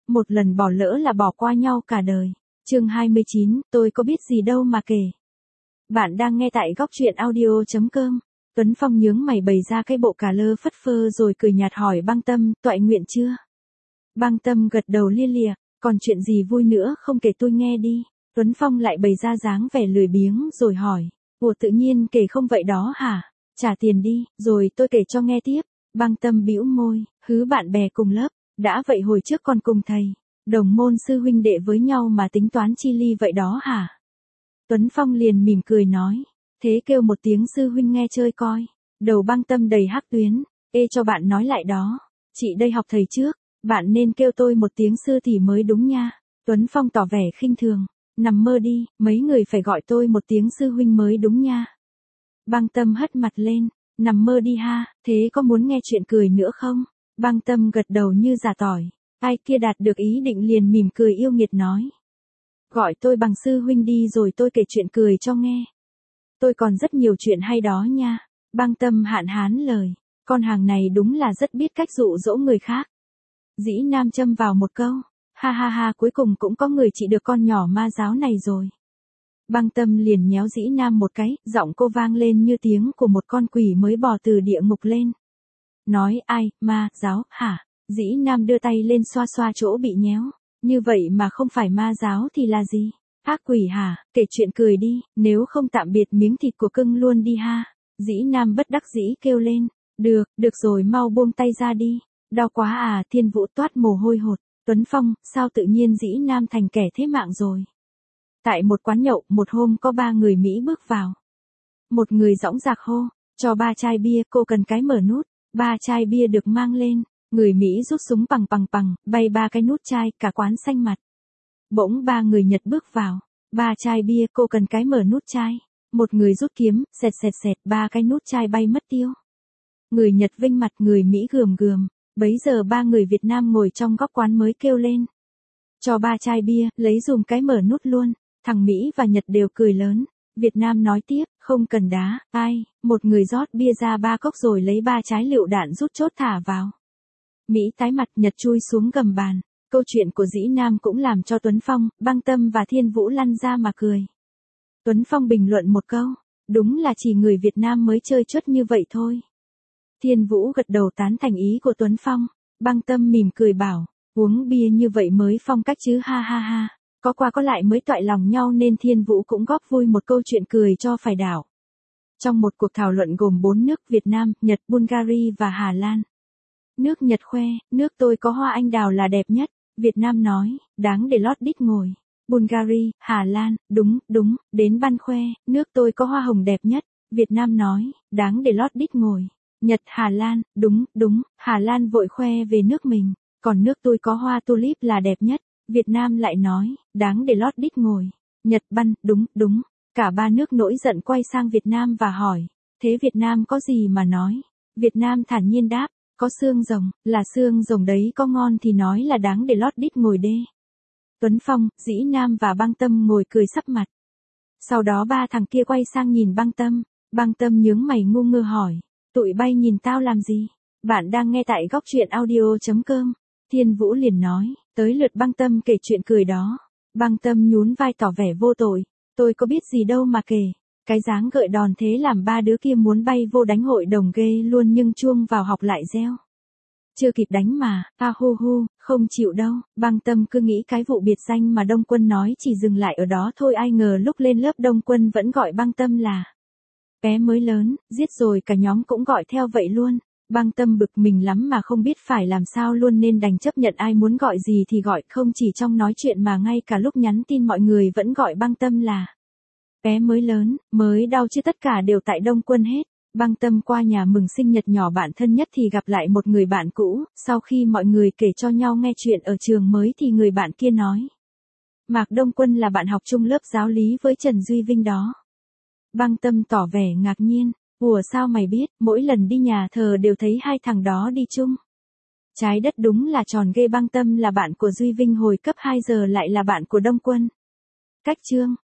một lần bỏ lỡ là bỏ qua nhau cả đời. Chương 29, tôi có biết gì đâu mà kể. Bạn đang nghe tại góc truyện audio.com. Tuấn Phong nhướng mày bày ra cái bộ cà lơ phất phơ rồi cười nhạt hỏi Băng Tâm, toại nguyện chưa? Băng Tâm gật đầu lia lịa, còn chuyện gì vui nữa không kể tôi nghe đi. Tuấn Phong lại bày ra dáng vẻ lười biếng rồi hỏi, ủa tự nhiên kể không vậy đó hả? Trả tiền đi, rồi tôi kể cho nghe tiếp. Băng Tâm bĩu môi, hứ bạn bè cùng lớp, đã vậy hồi trước còn cùng thầy, đồng môn sư huynh đệ với nhau mà tính toán chi ly vậy đó hả? Tuấn Phong liền mỉm cười nói, thế kêu một tiếng sư huynh nghe chơi coi. Đầu Băng Tâm đầy hắc tuyến, ê cho bạn nói lại đó, chị đây học thầy trước, bạn nên kêu tôi một tiếng sư thì mới đúng nha. Tuấn Phong tỏ vẻ khinh thường, nằm mơ đi, mấy người phải gọi tôi một tiếng sư huynh mới đúng nha. Băng Tâm hất mặt lên, nằm mơ đi ha, thế có muốn nghe chuyện cười nữa không? Băng Tâm gật đầu như giả tỏi, ai kia đạt được ý định liền mỉm cười yêu nghiệt nói. Gọi tôi bằng sư huynh đi rồi tôi kể chuyện cười cho nghe. Tôi còn rất nhiều chuyện hay đó nha. Băng Tâm hạn hán lời, con hàng này đúng là rất biết cách dụ dỗ người khác. Dĩ Nam châm vào một câu, ha ha ha cuối cùng cũng có người trị được con nhỏ ma giáo này rồi. Băng Tâm liền nhéo Dĩ Nam một cái, giọng cô vang lên như tiếng của một con quỷ mới bò từ địa ngục lên. Nói ai, ma, giáo, hả? Dĩ Nam đưa tay lên xoa xoa chỗ bị nhéo. Như vậy mà không phải ma giáo thì là gì? Ác quỷ hả? Kể chuyện cười đi, nếu không tạm biệt miếng thịt của cưng luôn đi ha. Dĩ Nam bất đắc dĩ kêu lên. Được rồi mau buông tay ra đi. Đau quá à, Thiên Vũ toát mồ hôi hột. Tuấn Phong, sao tự nhiên Dĩ Nam thành kẻ thế mạng rồi? Tại một quán nhậu, một hôm có 3 người Mỹ bước vào. Một người dõng dạc hô, cho 3 chai bia, cô cần cái mở nút. 3 chai bia được mang lên. Người Mỹ rút súng bằng, bay 3 cái nút chai, cả quán xanh mặt. Bỗng 3 người Nhật bước vào. 3 chai bia, cô cần cái mở nút chai. Một người rút kiếm, xẹt, 3 cái nút chai bay mất tiêu. Người Nhật vinh mặt, người Mỹ gườm. Bấy giờ 3 người Việt Nam ngồi trong góc quán mới kêu lên. Cho 3 chai bia, lấy dùm cái mở nút luôn. Thằng Mỹ và Nhật đều cười lớn. Việt Nam nói tiếp, không cần đá, ai, một người rót bia ra 3 cốc rồi lấy 3 trái lựu đạn rút chốt thả vào. Mỹ tái mặt, Nhật chui xuống gầm bàn. Câu chuyện của Dĩ Nam cũng làm cho Tuấn Phong, Băng Tâm và Thiên Vũ lăn ra mà cười. Tuấn Phong bình luận một câu, đúng là chỉ người Việt Nam mới chơi chuất như vậy thôi. Thiên Vũ gật đầu tán thành ý của Tuấn Phong. Băng Tâm mỉm cười bảo, uống bia như vậy mới phong cách chứ ha ha ha. Có qua có lại mới toại lòng nhau nên Thiên Vũ cũng góp vui một câu chuyện cười cho phải đảo. Trong một cuộc thảo luận gồm 4 nước Việt Nam, Nhật, Bulgaria và Hà Lan. Nước Nhật khoe, nước tôi có hoa anh đào là đẹp nhất. Việt Nam nói, đáng để lót đít ngồi. Bulgaria, Hà Lan, đúng, đến ban khoe, nước tôi có hoa hồng đẹp nhất. Việt Nam nói, đáng để lót đít ngồi. Nhật, Hà Lan, đúng, Hà Lan vội khoe về nước mình. Còn nước tôi có hoa tulip là đẹp nhất. Việt Nam lại nói, đáng để lót đít ngồi. Nhật băn, đúng. Cả 3 nước nổi giận quay sang Việt Nam và hỏi, thế Việt Nam có gì mà nói? Việt Nam thản nhiên đáp, có xương rồng, là xương rồng đấy có ngon thì nói là đáng để lót đít ngồi đê. Tuấn Phong, Dĩ Nam và Băng Tâm ngồi cười sắp mặt. Sau đó 3 thằng kia quay sang nhìn Băng Tâm nhướng mày ngu ngơ hỏi, tụi bay nhìn tao làm gì? Bạn đang nghe tại góc truyện audio.com. Thiên Vũ liền nói, tới lượt Băng Tâm kể chuyện cười đó. Băng Tâm nhún vai tỏ vẻ vô tội, tôi có biết gì đâu mà kể. Cái dáng gợi đòn thế làm 3 đứa kia muốn bay vô đánh hội đồng ghê luôn nhưng chuông vào học lại reo. Chưa kịp đánh mà, hu, không chịu đâu. Băng Tâm cứ nghĩ cái vụ biệt danh mà Đông Quân nói chỉ dừng lại ở đó thôi, ai ngờ lúc lên lớp Đông Quân vẫn gọi Băng Tâm là bé mới lớn, giết rồi cả nhóm cũng gọi theo vậy luôn. Băng Tâm bực mình lắm mà không biết phải làm sao luôn nên đành chấp nhận ai muốn gọi gì thì gọi, không chỉ trong nói chuyện mà ngay cả lúc nhắn tin mọi người vẫn gọi Băng Tâm là bé mới lớn, mới đau chứ tất cả đều tại Đông Quân hết. Băng Tâm qua nhà mừng sinh nhật nhỏ bạn thân nhất thì gặp lại một người bạn cũ, sau khi mọi người kể cho nhau nghe chuyện ở trường mới thì người bạn kia nói. Mạc Đông Quân là bạn học chung lớp giáo lý với Trần Duy Vinh đó. Băng Tâm tỏ vẻ ngạc nhiên, ủa sao mày biết, mỗi lần đi nhà thờ đều thấy 2 thằng đó đi chung. Trái đất đúng là tròn ghê. Băng Tâm là bạn của Duy Vinh hồi cấp 2 giờ lại là bạn của Đông Quân. Cách chương.